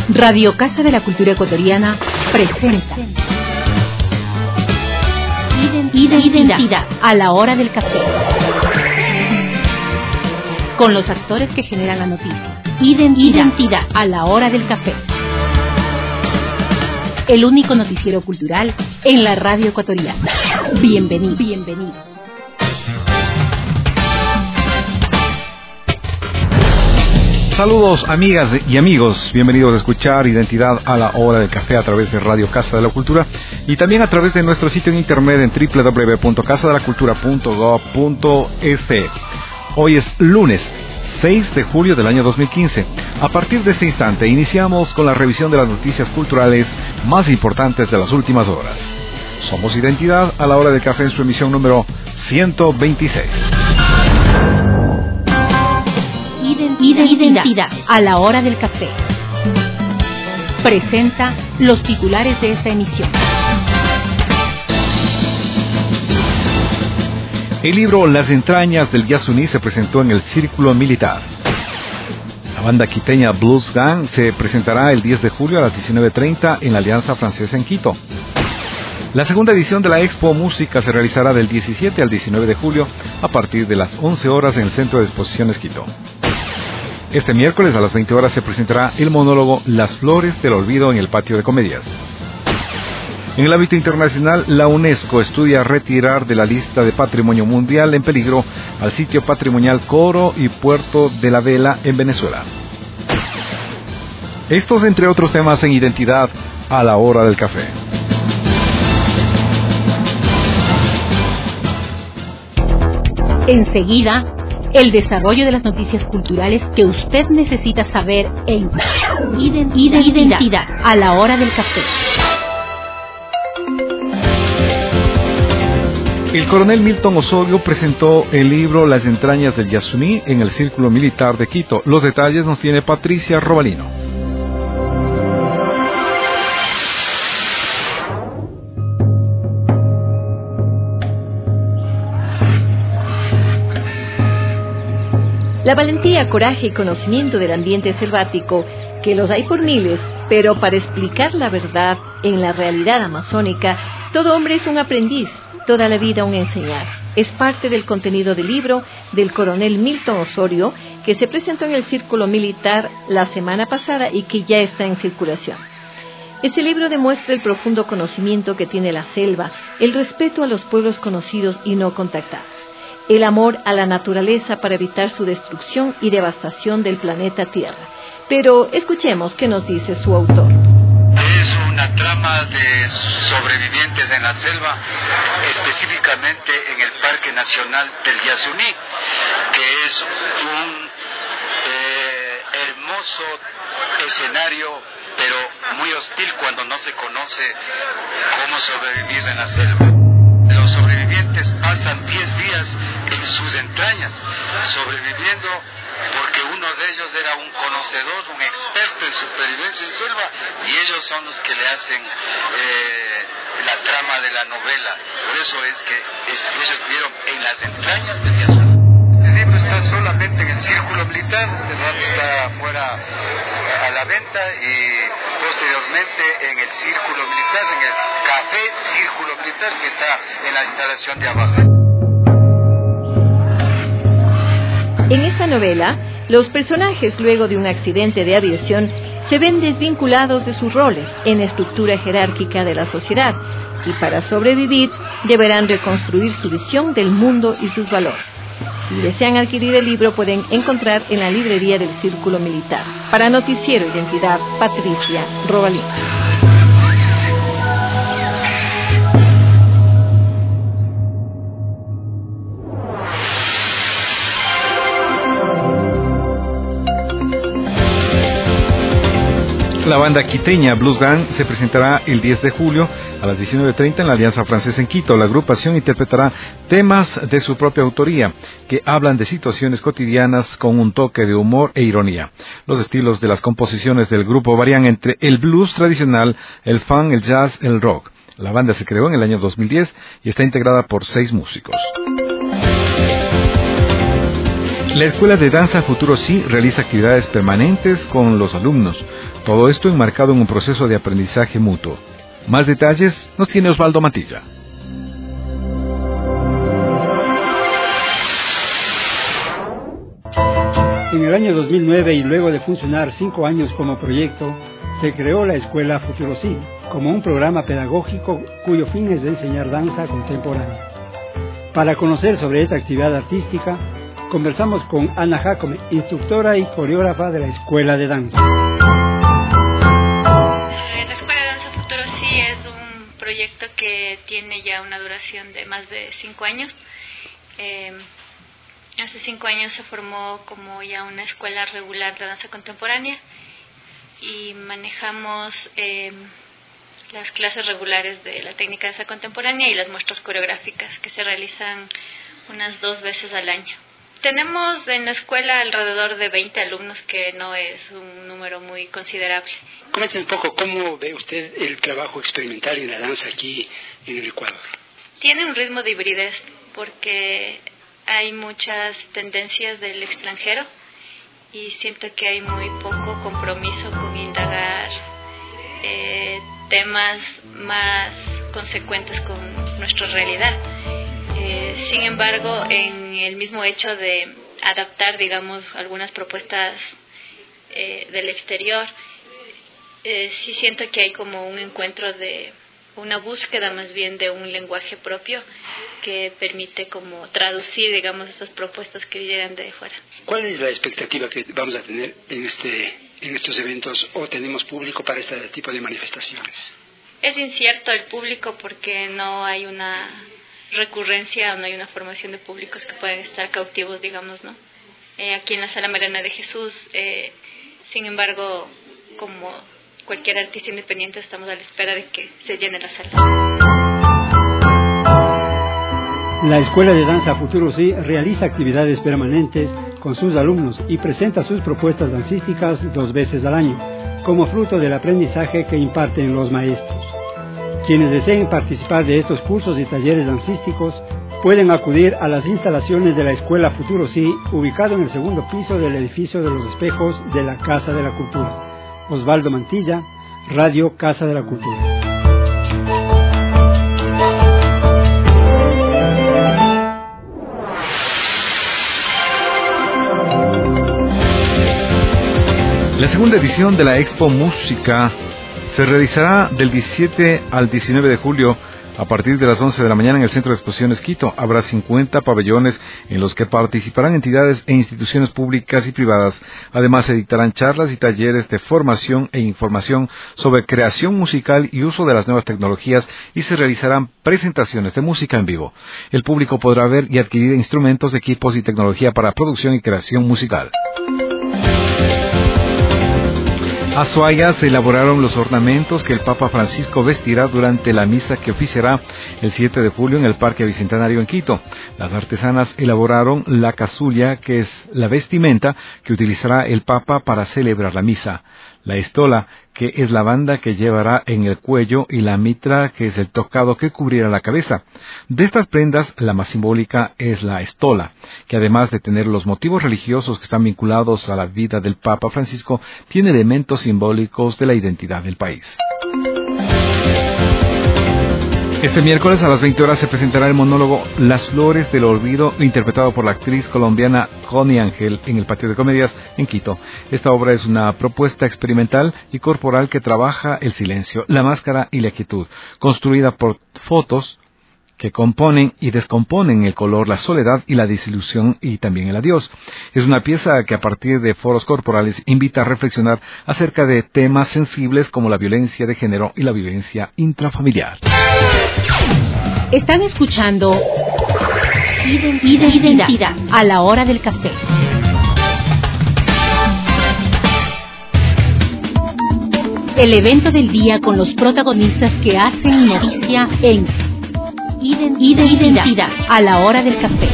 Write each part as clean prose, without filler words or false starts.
Radio Casa de la Cultura Ecuatoriana presenta Identidad a la hora del café. Con los actores que generan la noticia. Identidad a la hora del café. El único noticiero cultural en la radio ecuatoriana. Bienvenidos. Saludos amigas y amigos, bienvenidos a escuchar Identidad a la hora del café a través de Radio Casa de la Cultura y también a través de nuestro sitio en internet en www.casadelacultura.gov.es. Hoy es lunes 6 de julio del año 2015. A partir de este instante iniciamos con la revisión de las noticias culturales más importantes de las últimas horas. Somos Identidad a la hora del café en su emisión número 126. Identidad a la hora del café. Presenta los titulares de esta emisión. El libro Las entrañas del Yasuní se presentó en el Círculo Militar. La banda quiteña Blues Gang se presentará el 10 de julio a las 19:30 en la Alianza Francesa en Quito. La segunda edición de la Expo Música se realizará del 17 al 19 de julio a partir de las 11 horas en el Centro de Exposiciones Quito. Este miércoles a las 20 horas se presentará el monólogo Las Flores del Olvido en el Patio de Comedias. En el ámbito internacional, la UNESCO estudia retirar de la lista de Patrimonio Mundial en peligro al sitio patrimonial Coro y Puerto de la Vela en Venezuela. Estos entre otros temas en Identidad a la hora del café. Enseguida, el desarrollo de las noticias culturales que usted necesita saber en Identidad a la hora del café. El coronel Milton Osorio presentó el libro Las entrañas del Yasuní en el Círculo Militar de Quito. Los detalles nos tiene Patricia Robalino. La valentía, coraje y conocimiento del ambiente selvático, que los hay por miles, pero para explicar la verdad en la realidad amazónica, todo hombre es un aprendiz, toda la vida un enseñar. Es parte del contenido del libro del coronel Milton Osorio, que se presentó en el Círculo Militar la semana pasada y que ya está en circulación. Este libro demuestra el profundo conocimiento que tiene la selva, el respeto a los pueblos conocidos y no contactados, el amor a la naturaleza para evitar su destrucción y devastación del planeta Tierra. Pero escuchemos qué nos dice su autor. Es una trama de sobrevivientes en la selva, específicamente en el Parque Nacional del Yasuní, que es un hermoso escenario, pero muy hostil cuando no se conoce cómo sobrevivir en la selva. Los sobrevivientes pasan 10 días en sus entrañas, sobreviviendo porque uno de ellos era un conocedor, un experto en supervivencia en selva, y ellos son los que le hacen la trama de la novela. Por eso es que ellos estuvieron en las entrañas del Yasuní. Este libro está solamente en el Círculo Militar, el rato está afuera a la venta, y posteriormente en el Círculo Militar, en el Café Círculo Militar, que está en la instalación de abajo. En esta novela, los personajes, luego de un accidente de aviación, se ven desvinculados de sus roles en la estructura jerárquica de la sociedad y para sobrevivir deberán reconstruir su visión del mundo y sus valores. Si desean adquirir el libro, pueden encontrar en la librería del Círculo Militar. Para Noticiero Identidad, Patricia Robalino. La banda quiteña Blues Gang se presentará el 10 de julio a las 19:30 en la Alianza Francesa en Quito. La agrupación interpretará temas de su propia autoría que hablan de situaciones cotidianas con un toque de humor e ironía. Los estilos de las composiciones del grupo varían entre el blues tradicional, el funk, el jazz, el rock. La banda se creó en el año 2010 y está integrada por 6 músicos. La Escuela de Danza Futuro Sí realiza actividades permanentes con los alumnos. Todo esto enmarcado en un proceso de aprendizaje mutuo. Más detalles nos tiene Osvaldo Mantilla. En el año 2009 y luego de funcionar 5 años como proyecto, se creó la Escuela Futuro Sí, como un programa pedagógico cuyo fin es de enseñar danza contemporánea. Para conocer sobre esta actividad artística, conversamos con Ana Jacome, instructora y coreógrafa de la Escuela de Danza. La Escuela de Danza Futuro Sí es un proyecto que tiene ya una duración de más de 5 años. Hace 5 años se formó como ya una escuela regular de danza contemporánea y manejamos las clases regulares de la técnica de danza contemporánea y las muestras coreográficas que se realizan unas 2 veces al año. Tenemos en la escuela alrededor de 20 alumnos, que no es un número muy considerable. Coméntenos un poco cómo ve usted el trabajo experimental en la danza aquí en el Ecuador. Tiene un ritmo de hibridez porque hay muchas tendencias del extranjero y siento que hay muy poco compromiso con indagar temas más consecuentes con nuestra realidad. Sin embargo, en el mismo hecho de adaptar, digamos, algunas propuestas del exterior, sí siento que hay como un encuentro de una búsqueda más bien de un lenguaje propio que permite como traducir, digamos, estas propuestas que llegan de fuera. ¿Cuál es la expectativa que vamos a tener en estos eventos, o tenemos público para este tipo de manifestaciones? Es incierto el público porque no hay una recurrencia, no hay una formación de públicos que puedan estar cautivos, digamos, ¿no? Aquí en la Sala Mariana de Jesús, sin embargo, como cualquier artista independiente, estamos a la espera de que se llene la sala. La Escuela de Danza Futuro Sí realiza actividades permanentes con sus alumnos y presenta sus propuestas dancísticas 2 veces al año, como fruto del aprendizaje que imparten los maestros. Quienes deseen participar de estos cursos y talleres dancísticos pueden acudir a las instalaciones de la Escuela Futuro Sí, ubicado en el 2º piso del edificio de los Espejos de la Casa de la Cultura. Osvaldo Mantilla, Radio Casa de la Cultura. La segunda edición de la Expo Música se realizará del 17 al 19 de julio a partir de las 11 de la mañana en el Centro de Exposiciones Quito. Habrá 50 pabellones en los que participarán entidades e instituciones públicas y privadas. Además, se dictarán charlas y talleres de formación e información sobre creación musical y uso de las nuevas tecnologías, y se realizarán presentaciones de música en vivo. El público podrá ver y adquirir instrumentos, equipos y tecnología para producción y creación musical. A Suaya se elaboraron los ornamentos que el Papa Francisco vestirá durante la misa que oficiará el 7 de julio en el Parque Bicentenario en Quito. Las artesanas elaboraron la casulla, que es la vestimenta que utilizará el Papa para celebrar la misa, la estola, que es la banda que llevará en el cuello, y la mitra, que es el tocado que cubrirá la cabeza. De estas prendas, la más simbólica es la estola, que además de tener los motivos religiosos que están vinculados a la vida del Papa Francisco, tiene elementos simbólicos de la identidad del país. Este miércoles a las 20 horas se presentará el monólogo Las Flores del Olvido, interpretado por la actriz colombiana Connie Ángel en el Patio de Comedias en Quito. Esta obra es una propuesta experimental y corporal que trabaja el silencio, la máscara y la quietud, construida por fotos que componen y descomponen el color, la soledad y la desilusión, y también el adiós. Es una pieza que a partir de foros corporales invita a reflexionar acerca de temas sensibles como la violencia de género y la violencia intrafamiliar. Están escuchando Identidad a la hora del café. El evento del día con los protagonistas que hacen noticia en Identidad a la hora del café.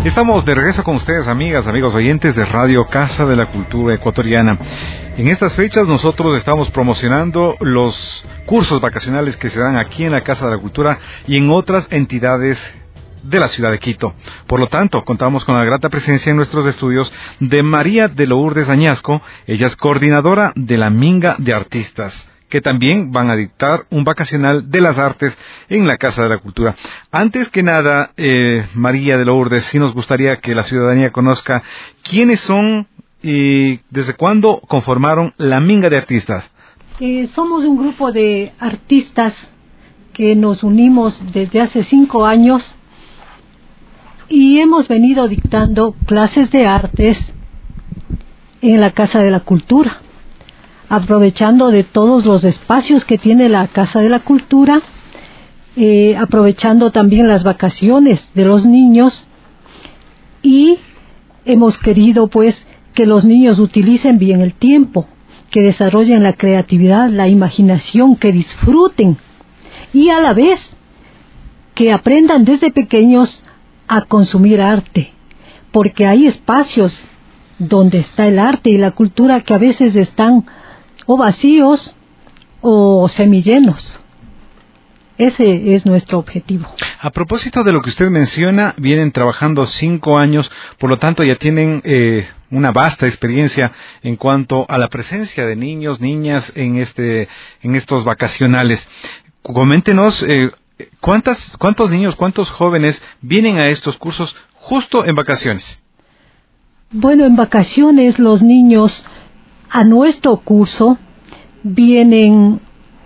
Estamos de regreso con ustedes, amigas, amigos oyentes de Radio Casa de la Cultura Ecuatoriana. En estas fechas nosotros estamos promocionando los cursos vacacionales que se dan aquí en la Casa de la Cultura y en otras entidades de la ciudad de Quito. Por lo tanto, contamos con la grata presencia en nuestros estudios de María de Lourdes Añasco. Ella es coordinadora de la Minga de Artistas, que también van a dictar un vacacional de las artes en la Casa de la Cultura. Antes que nada, María de Lourdes, sí nos gustaría que la ciudadanía conozca quiénes son y desde cuándo conformaron la Minga de Artistas. Somos un grupo de artistas que nos unimos desde hace 5 años y hemos venido dictando clases de artes en la Casa de la Cultura, aprovechando de todos los espacios que tiene la Casa de la Cultura, aprovechando también las vacaciones de los niños, y hemos querido pues que los niños utilicen bien el tiempo, que desarrollen la creatividad, la imaginación, que disfruten y a la vez que aprendan desde pequeños a consumir arte, porque hay espacios donde está el arte y la cultura que a veces están o vacíos o semillenos. Ese es nuestro objetivo. A propósito de lo que usted menciona, vienen trabajando 5 años, por lo tanto ya tienen una vasta experiencia en cuanto a la presencia de niños, niñas en estos vacacionales. Coméntenos cuántos niños, cuántos jóvenes vienen a estos cursos justo en vacaciones. Bueno, en vacaciones los niños a nuestro curso vienen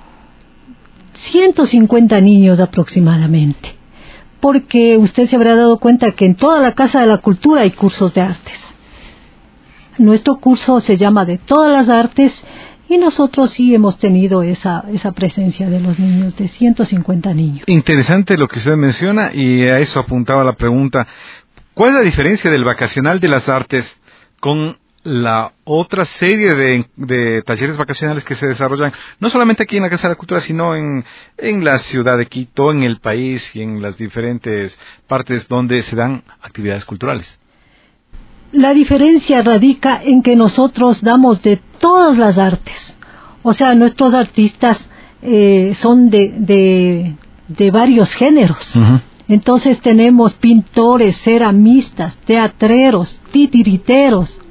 150 niños aproximadamente, porque usted se habrá dado cuenta que en toda la Casa de la Cultura hay cursos de artes. Nuestro curso se llama de todas las artes y nosotros sí hemos tenido esa presencia de los niños, de 150 niños. Interesante lo que usted menciona, y a eso apuntaba la pregunta. ¿Cuál es la diferencia del vacacional de las artes con la otra serie de talleres vacacionales que se desarrollan, no solamente aquí en la Casa de la Cultura, sino en la ciudad de Quito, en el país y en las diferentes partes donde se dan actividades culturales? La diferencia radica en que nosotros damos de todas las artes. O sea, nuestros artistas son de varios géneros. Uh-huh. Entonces tenemos pintores, ceramistas, teatreros, titiriteros,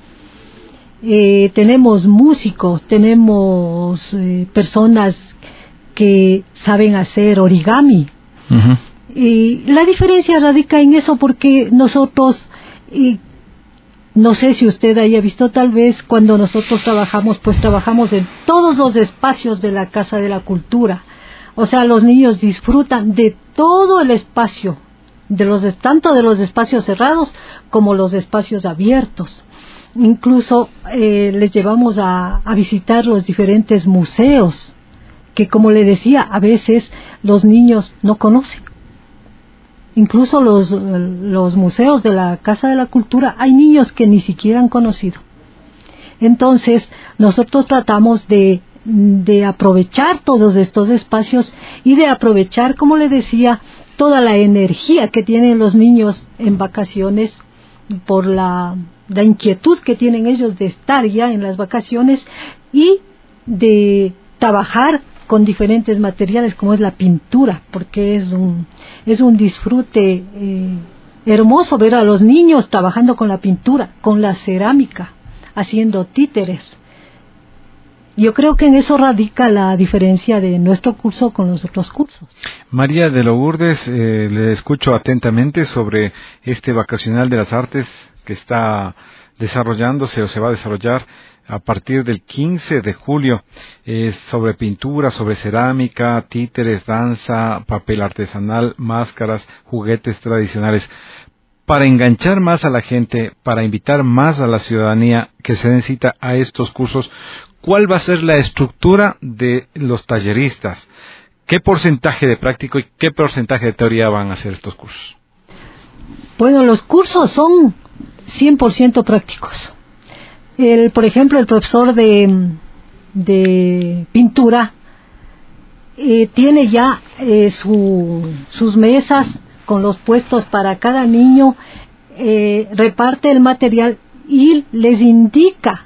tenemos músicos, tenemos personas que saben hacer origami. Uh-huh. Y la diferencia radica en eso, porque nosotros, no sé si usted haya visto, tal vez cuando nosotros trabajamos, pues trabajamos en todos los espacios de la Casa de la Cultura. O sea, los niños disfrutan de todo el espacio, tanto de los espacios cerrados como los espacios abiertos. Incluso les llevamos a visitar los diferentes museos, que como le decía, a veces los niños no conocen. Incluso los museos de la Casa de la Cultura, hay niños que ni siquiera han conocido. Entonces, nosotros tratamos de aprovechar todos estos espacios y de aprovechar, como le decía, toda la energía que tienen los niños en vacaciones, por la inquietud que tienen ellos de estar ya en las vacaciones y de trabajar con diferentes materiales como es la pintura, porque es un disfrute hermoso ver a los niños trabajando con la pintura, con la cerámica, haciendo títeres. Yo creo que en eso radica la diferencia de nuestro curso con los otros cursos. María de Lourdes, le escucho atentamente sobre este vacacional de las artes que está desarrollándose o se va a desarrollar a partir del 15 de julio, sobre pintura, sobre cerámica, títeres, danza, papel artesanal, máscaras, juguetes tradicionales. Para enganchar más a la gente, para invitar más a la ciudadanía que se den cita a estos cursos, ¿cuál va a ser la estructura de los talleristas? ¿Qué porcentaje de práctico y qué porcentaje de teoría van a hacer estos cursos? Bueno, los cursos son 100% prácticos. Por ejemplo, el profesor de pintura tiene ya sus mesas con los puestos para cada niño reparte el material y les indica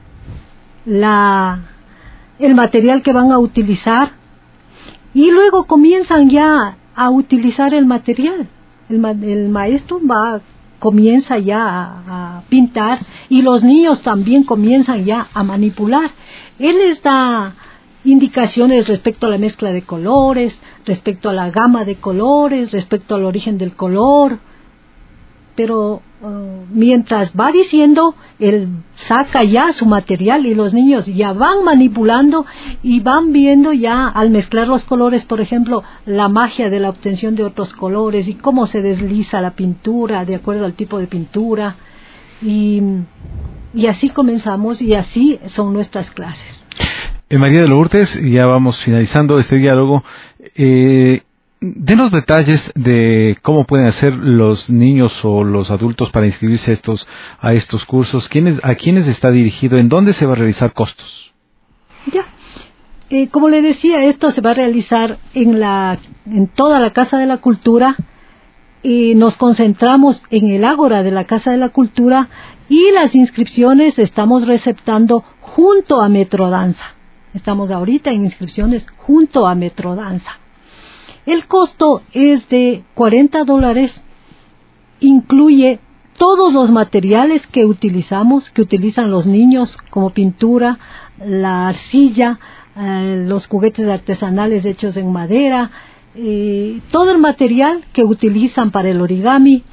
el material que van a utilizar, y luego comienzan ya a utilizar el material. El maestro comienza ya a pintar, y los niños también comienzan ya a manipular. Él les da indicaciones respecto a la mezcla de colores, respecto a la gama de colores, respecto al origen del color, pero mientras va diciendo, él saca ya su material y los niños ya van manipulando y van viendo ya, al mezclar los colores, por ejemplo, la magia de la obtención de otros colores y cómo se desliza la pintura de acuerdo al tipo de pintura, y así comenzamos, y así son nuestras clases. María de Lourdes, ya vamos finalizando este diálogo. Denos detalles de cómo pueden hacer los niños o los adultos para inscribirse a estos cursos. ¿A quiénes está dirigido? ¿En dónde se va a realizar costos? Ya, como le decía, esto se va a realizar en toda la Casa de la Cultura, y nos concentramos en el Ágora de la Casa de la Cultura, y las inscripciones estamos receptando junto a Metrodanza. Estamos ahorita en inscripciones junto a Metrodanza. El costo es de $40, incluye todos los materiales que utilizan los niños, como pintura, la arcilla, los juguetes artesanales hechos en madera, todo el material que utilizan para el origami,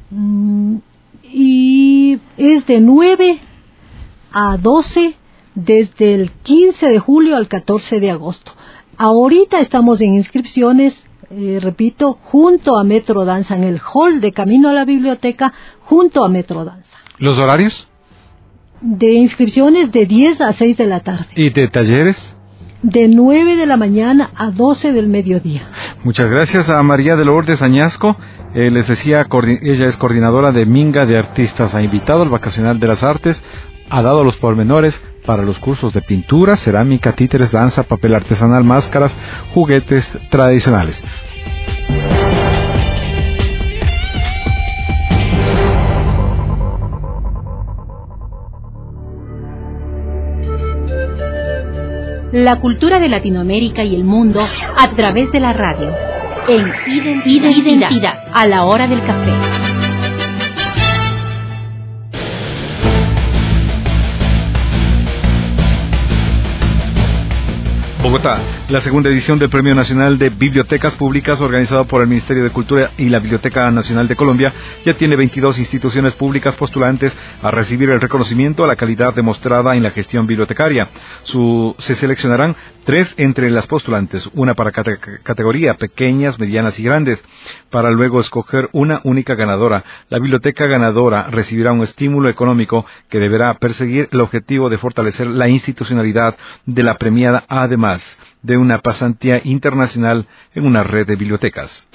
y es de 9 a 12 desde el 15 de julio al 14 de agosto. Ahorita estamos en inscripciones, repito, junto a Metrodanza, en el hall de camino a la biblioteca, junto a Metrodanza. ¿Los horarios? De inscripciones de 10 a 6 de la tarde. ¿Y de talleres? De 9 de la mañana a 12 del mediodía. Muchas gracias a María de Lourdes Añasco. Les decía, ella es coordinadora de Minga de Artistas. Ha invitado al Vacacional de las Artes, ha dado los pormenores para los cursos de pintura, cerámica, títeres, danza, papel artesanal, máscaras, juguetes tradicionales. La cultura de Latinoamérica y el mundo a través de la radio. En Identidad, a la hora del café. Bogotá, la segunda edición del Premio Nacional de Bibliotecas Públicas, organizado por el Ministerio de Cultura y la Biblioteca Nacional de Colombia, ya tiene 22 instituciones públicas postulantes a recibir el reconocimiento a la calidad demostrada en la gestión bibliotecaria. Se seleccionarán 3 entre las postulantes, una para categoría, pequeñas, medianas y grandes, para luego escoger una única ganadora. La biblioteca ganadora recibirá un estímulo económico que deberá perseguir el objetivo de fortalecer la institucionalidad de la premiada, además de una pasantía internacional en una red de bibliotecas.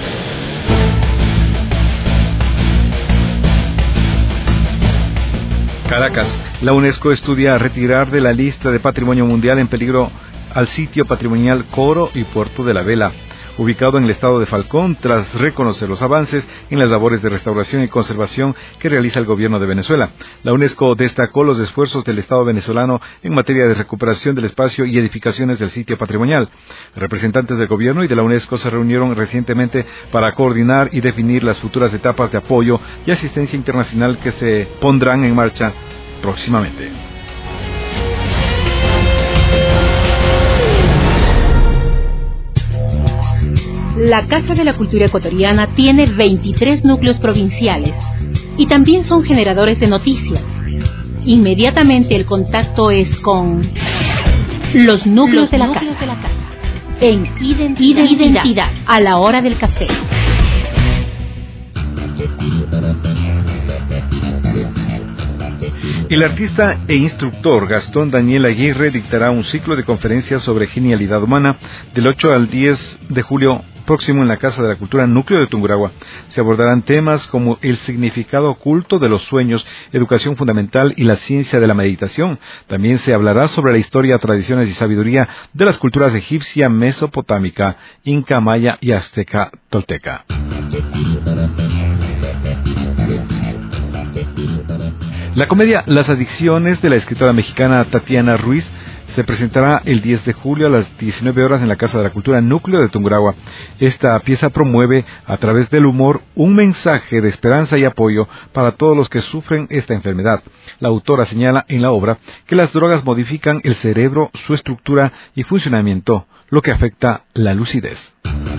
Caracas, la UNESCO estudia retirar de la lista de Patrimonio Mundial en peligro al sitio patrimonial Coro y Puerto de la Vela, ubicado en el estado de Falcón, tras reconocer los avances en las labores de restauración y conservación que realiza el gobierno de Venezuela. La UNESCO destacó los esfuerzos del Estado venezolano en materia de recuperación del espacio y edificaciones del sitio patrimonial. Representantes del gobierno y de la UNESCO se reunieron recientemente para coordinar y definir las futuras etapas de apoyo y asistencia internacional que se pondrán en marcha próximamente. La Casa de la Cultura Ecuatoriana tiene 23 núcleos provinciales y también son generadores de noticias. Inmediatamente el contacto es con los núcleos de la casa. En Identidad, a la hora del café. El artista e instructor Gastón Daniel Aguirre dictará un ciclo de conferencias sobre genialidad humana del 8 al 10 de julio próximo en la Casa de la Cultura Núcleo de Tungurahua. Se abordarán temas como el significado oculto de los sueños, educación fundamental y la ciencia de la meditación. También se hablará sobre la historia, tradiciones y sabiduría de las culturas egipcia, mesopotámica, inca, maya y azteca tolteca. La comedia Las adicciones de la escritora mexicana Tatiana Ruiz se presentará el 10 de julio a las 19 horas en la Casa de la Cultura Núcleo de Tungurahua. Esta pieza promueve, a través del humor, un mensaje de esperanza y apoyo para todos los que sufren esta enfermedad. La autora señala en la obra que las drogas modifican el cerebro, su estructura y funcionamiento, lo que afecta la lucidez.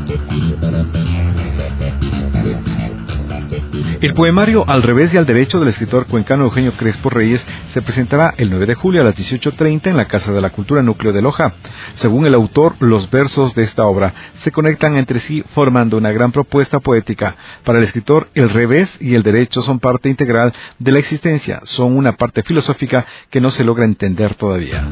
El poemario Al revés y al derecho del escritor cuencano Eugenio Crespo Reyes se presentará el 9 de julio a las 18:30 en la Casa de la Cultura Núcleo de Loja. Según el autor, los versos de esta obra se conectan entre sí formando una gran propuesta poética. Para el escritor, el revés y el derecho son parte integral de la existencia, son una parte filosófica que no se logra entender todavía.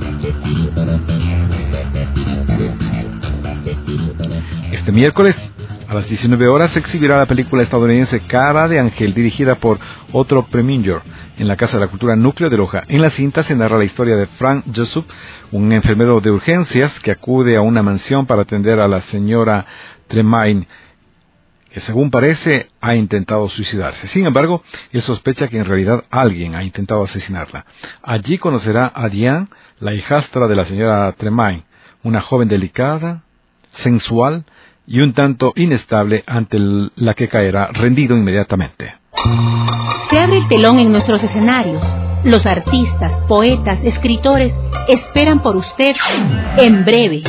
Este miércoles, a las 19 horas, se exhibirá la película estadounidense Cara de Ángel, dirigida por Otto Preminger, en la Casa de la Cultura Núcleo de Loja. En la cinta se narra la historia de Frank Jessup, un enfermero de urgencias que acude a una mansión para atender a la señora Tremaine, que según parece ha intentado suicidarse. Sin embargo, él sospecha que en realidad alguien ha intentado asesinarla. Allí conocerá a Diane, la hijastra de la señora Tremaine, una joven delicada, sensual y un tanto inestable ante la que caerá rendido inmediatamente. Se abre el telón en nuestros escenarios. Los artistas, poetas, escritores esperan por usted en breve.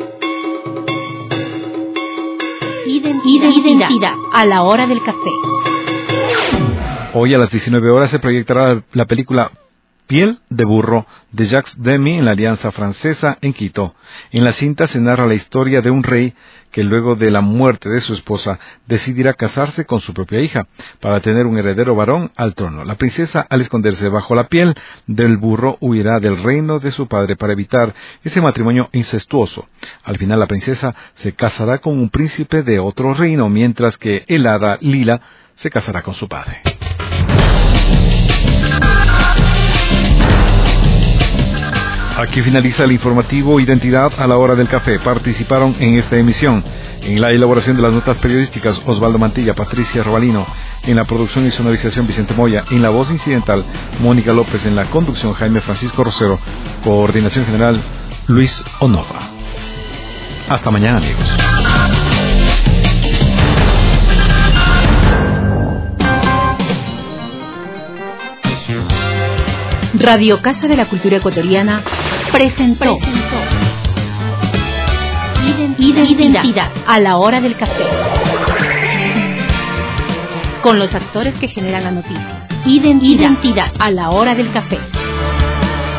Identidad a la hora del café. Hoy a las 19 horas se proyectará la película Piel de burro de Jacques Demy en la Alianza Francesa en Quito. En la cinta se narra la historia de un rey que luego de la muerte de su esposa decidirá casarse con su propia hija para tener un heredero varón al trono. La princesa, al esconderse bajo la piel del burro, huirá del reino de su padre para evitar ese matrimonio incestuoso. Al final la princesa se casará con un príncipe de otro reino, mientras que el hada Lila se casará con su padre. Aquí finaliza el informativo Identidad a la hora del café. Participaron en esta emisión, en la elaboración de las notas periodísticas, Osvaldo Mantilla, Patricia Robalino, en la producción y sonorización, Vicente Moya, en la voz incidental, Mónica López, en la conducción, Jaime Francisco Rosero, coordinación general, Luis Onova. Hasta mañana, amigos. Radio Casa de la Cultura Ecuatoriana presentó Identidad a la hora del café, con los actores que generan la noticia. Identidad a la hora del café,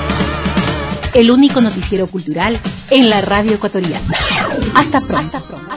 el único noticiero cultural en la radio ecuatoriana. Hasta pronto.